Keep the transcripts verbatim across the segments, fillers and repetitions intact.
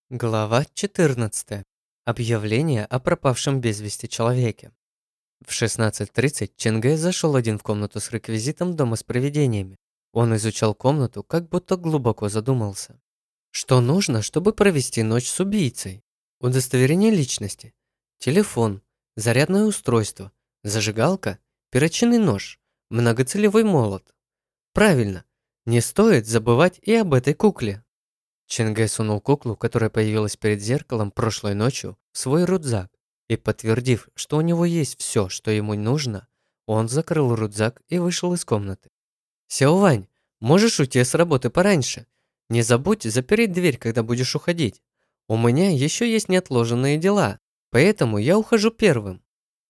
Глава четырнадцатая. Объявление о пропавшем без вести человеке. В шестнадцать тридцать Ченгэ зашел один в комнату с реквизитом дома с привидениями. Он изучал комнату, как будто глубоко задумался. Что нужно, чтобы провести ночь с убийцей? Удостоверение личности, телефон, зарядное устройство, зажигалка, перочинный нож, многоцелевой молот. Правильно, не стоит забывать и об этой кукле. Ченгэ сунул куклу, которая появилась перед зеркалом прошлой ночью, в свой рюкзак, и, подтвердив, что у него есть все, что ему нужно, он закрыл рюкзак и вышел из комнаты. «Сяовань, можешь уйти с работы пораньше? Не забудь запереть дверь, когда будешь уходить. У меня еще есть неотложенные дела, поэтому я ухожу первым».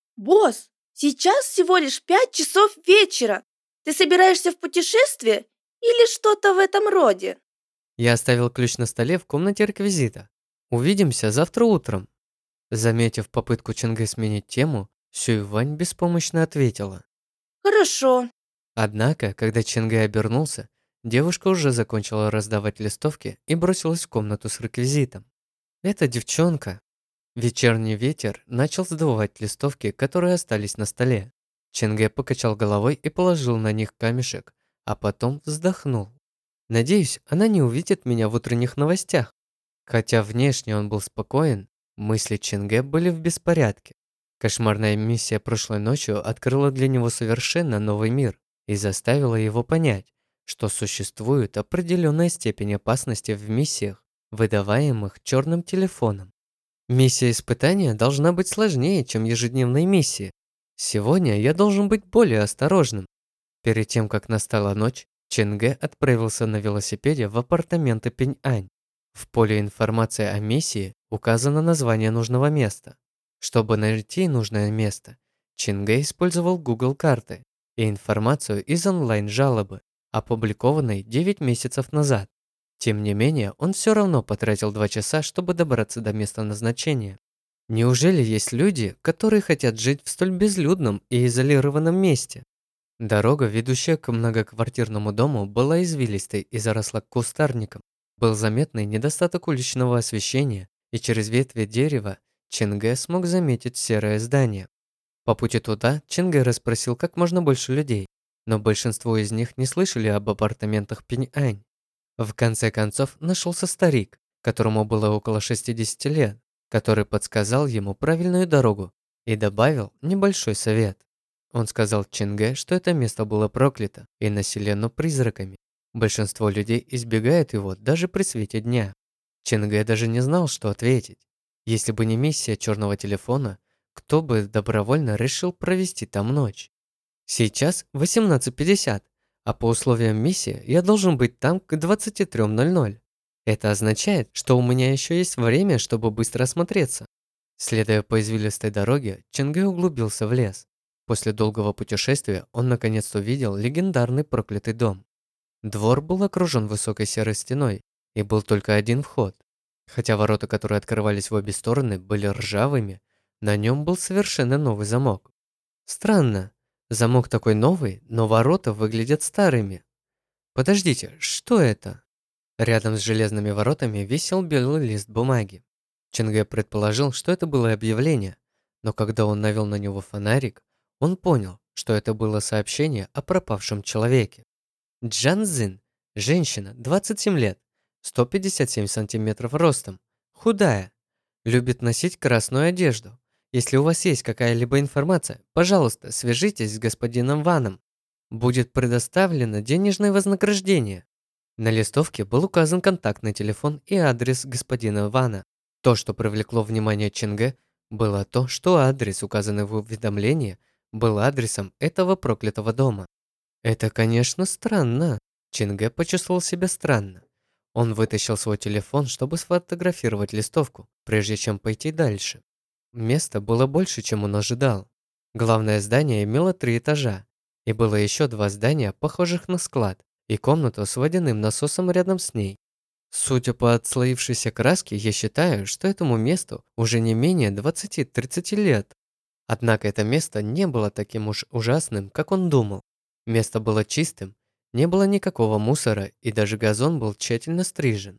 Босс, сейчас всего лишь пять часов вечера. Ты собираешься в путешествие или что-то в этом роде? Я оставил ключ на столе в комнате реквизита. Увидимся завтра утром. Заметив попытку Ченгэ сменить тему, Сюйвань беспомощно ответила. Хорошо. Однако, когда Ченгэ обернулся, девушка уже закончила раздавать листовки и бросилась в комнату с реквизитом. Эта девчонка. Вечерний ветер начал сдувать листовки, которые остались на столе. Ченгэ покачал головой и положил на них камешек, а потом вздохнул. Надеюсь, она не увидит меня в утренних новостях. Хотя внешне он был спокоен, мысли Ченгэ были в беспорядке. Кошмарная миссия прошлой ночью открыла для него совершенно новый мир и заставила его понять, что существует определенная степень опасности в миссиях, выдаваемых черным телефоном. Миссия испытания должна быть сложнее, чем ежедневные миссии. Сегодня я должен быть более осторожным. Перед тем, как настала ночь, Ченгэ отправился на велосипеде в апартаменты Пинь-Ань. В поле информации о миссии указано название нужного места. Чтобы найти нужное место, Ченгэ использовал Google карты и информацию из онлайн-жалобы, опубликованной девять месяцев назад. Тем не менее, он все равно потратил два часа, чтобы добраться до места назначения. Неужели есть люди, которые хотят жить в столь безлюдном и изолированном месте? Дорога, ведущая к многоквартирному дому, была извилистой и заросла кустарником. Был заметный недостаток уличного освещения, и через ветви дерева Ченгэ смог заметить серое здание. По пути туда Ченгэ расспросил как можно больше людей, но большинство из них не слышали об апартаментах Пинь-Ань. В конце концов нашелся старик, которому было около шестидесяти лет, который подсказал ему правильную дорогу и добавил небольшой совет. Он сказал Ченгэ, что это место было проклято и населено призраками. Большинство людей избегают его даже при свете дня. Ченгэ даже не знал, что ответить. Если бы не миссия черного телефона, кто бы добровольно решил провести там ночь? Сейчас восемнадцать пятьдесят, а по условиям миссии я должен быть там к двадцати трём ноль-ноль. Это означает, что у меня еще есть время, чтобы быстро осмотреться. Следуя по извилистой дороге, Ченгэ углубился в лес. После долгого путешествия он наконец увидел легендарный проклятый дом. Двор был окружен высокой серой стеной, и был только один вход. Хотя ворота, которые открывались в обе стороны, были ржавыми, на нем был совершенно новый замок. Странно, замок такой новый, но ворота выглядят старыми. Подождите, что это? Рядом с железными воротами висел белый лист бумаги. Ченгэ предположил, что это было объявление, но когда он навел на него фонарик, он понял, что это было сообщение о пропавшем человеке. Джан Цзин, женщина, двадцать семь лет, сто пятьдесят семь сантиметров ростом, худая, любит носить красную одежду. Если у вас есть какая-либо информация, пожалуйста, свяжитесь с господином Ваном. Будет предоставлено денежное вознаграждение. На листовке был указан контактный телефон и адрес господина Вана. То, что привлекло внимание Ченгэ, было то, что адрес, указанный в уведомлении, был адресом этого проклятого дома. Это, конечно, странно. Ченгэ почувствовал себя странно. Он вытащил свой телефон, чтобы сфотографировать листовку, прежде чем пойти дальше. Места было больше, чем он ожидал. Главное здание имело три этажа, и было еще два здания, похожих на склад, и комнату с водяным насосом рядом с ней. Судя по отслоившейся краске, я считаю, что этому месту уже не менее двадцати-тридцати лет. Однако это место не было таким уж ужасным, как он думал. Место было чистым, не было никакого мусора, и даже газон был тщательно стрижен.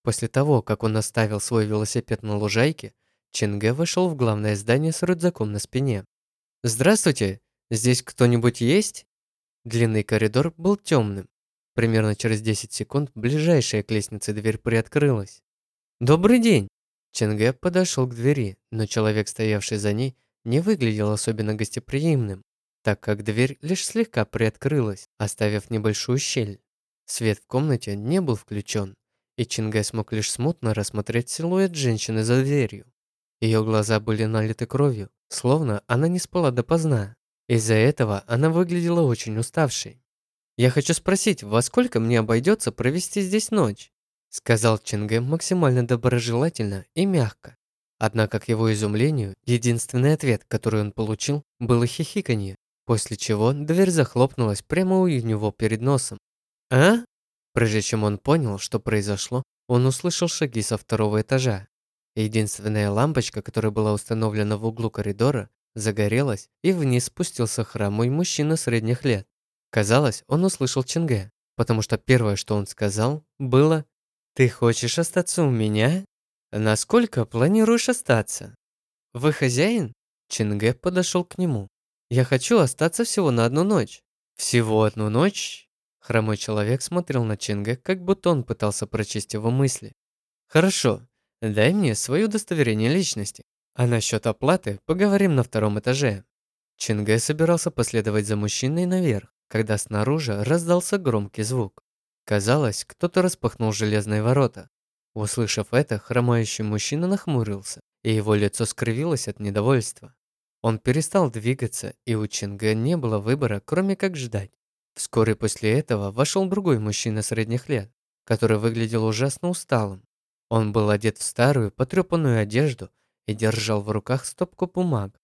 После того, как он оставил свой велосипед на лужайке, Ченге вошел в главное здание с рюкзаком на спине. «Здравствуйте! Здесь кто-нибудь есть?» Длинный коридор был темным. Примерно через десять секунд ближайшая к лестнице дверь приоткрылась. «Добрый день!» Ченге подошел к двери, но человек, стоявший за ней, не выглядел особенно гостеприимным, так как дверь лишь слегка приоткрылась, оставив небольшую щель. Свет в комнате не был включен, и Ченге смог лишь смутно рассмотреть силуэт женщины за дверью. Ее глаза были налиты кровью, словно она не спала допоздна. Из-за этого она выглядела очень уставшей. «Я хочу спросить, во сколько мне обойдется провести здесь ночь?» Сказал Ченге максимально доброжелательно и мягко. Однако, к его изумлению, единственный ответ, который он получил, было хихиканье, после чего дверь захлопнулась прямо у него перед носом. «А?» Прежде чем он понял, что произошло, он услышал шаги со второго этажа. Единственная лампочка, которая была установлена в углу коридора, загорелась, и вниз спустился хромой мужчина средних лет. Казалось, он услышал Ченге, потому что первое, что он сказал, было: «Ты хочешь остаться у меня? Насколько планируешь остаться?» «Вы хозяин?» Ченге подошел к нему. «Я хочу остаться всего на одну ночь». «Всего одну ночь?» Хромой человек смотрел на Ченге, как будто он пытался прочесть его мысли. «Хорошо, дай мне свое удостоверение личности, а насчет оплаты поговорим на втором этаже». Ченге собирался последовать за мужчиной наверх, когда снаружи раздался громкий звук. Казалось, кто-то распахнул железные ворота. Услышав это, хромающий мужчина нахмурился, и его лицо скривилось от недовольства. Он перестал двигаться, и у Ченге не было выбора, кроме как ждать. Вскоре после этого вошел другой мужчина средних лет, который выглядел ужасно усталым. Он был одет в старую, потрепанную одежду и держал в руках стопку бумаг.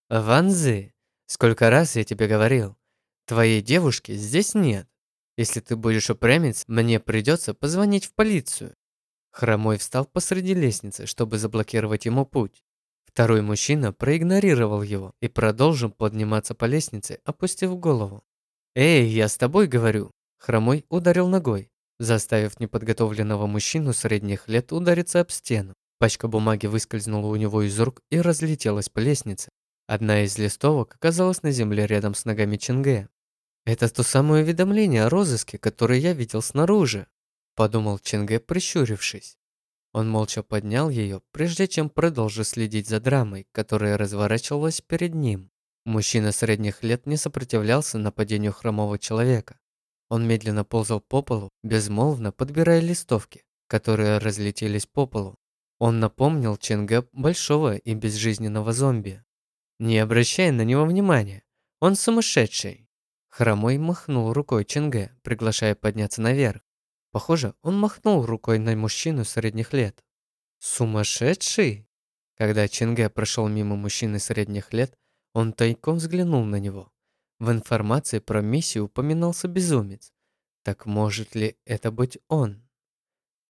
«Ванзы, сколько раз я тебе говорил, твоей девушки здесь нет. Если ты будешь упрямиться, мне придется позвонить в полицию». Хромой встал посреди лестницы, чтобы заблокировать ему путь. Второй мужчина проигнорировал его и продолжил подниматься по лестнице, опустив голову. «Эй, я с тобой говорю!» Хромой ударил ногой, заставив неподготовленного мужчину средних лет удариться об стену. Пачка бумаги выскользнула у него из рук и разлетелась по лестнице. Одна из листовок оказалась на земле рядом с ногами Ченге. «Это то самое уведомление о розыске, которое я видел снаружи», подумал Ченге, прищурившись. Он молча поднял ее, прежде чем продолжить следить за драмой, которая разворачивалась перед ним. Мужчина средних лет не сопротивлялся нападению хромого человека. Он медленно ползал по полу, безмолвно подбирая листовки, которые разлетелись по полу. Он напомнил Ченге большого и безжизненного зомби. Не обращая на него внимания, он сумасшедший. Хромой махнул рукой Ченге, приглашая подняться наверх. Похоже, он махнул рукой на мужчину средних лет. Сумасшедший? Когда Ченге прошел мимо мужчины средних лет, он тайком взглянул на него. В информации про миссию упоминался безумец. Так может ли это быть он?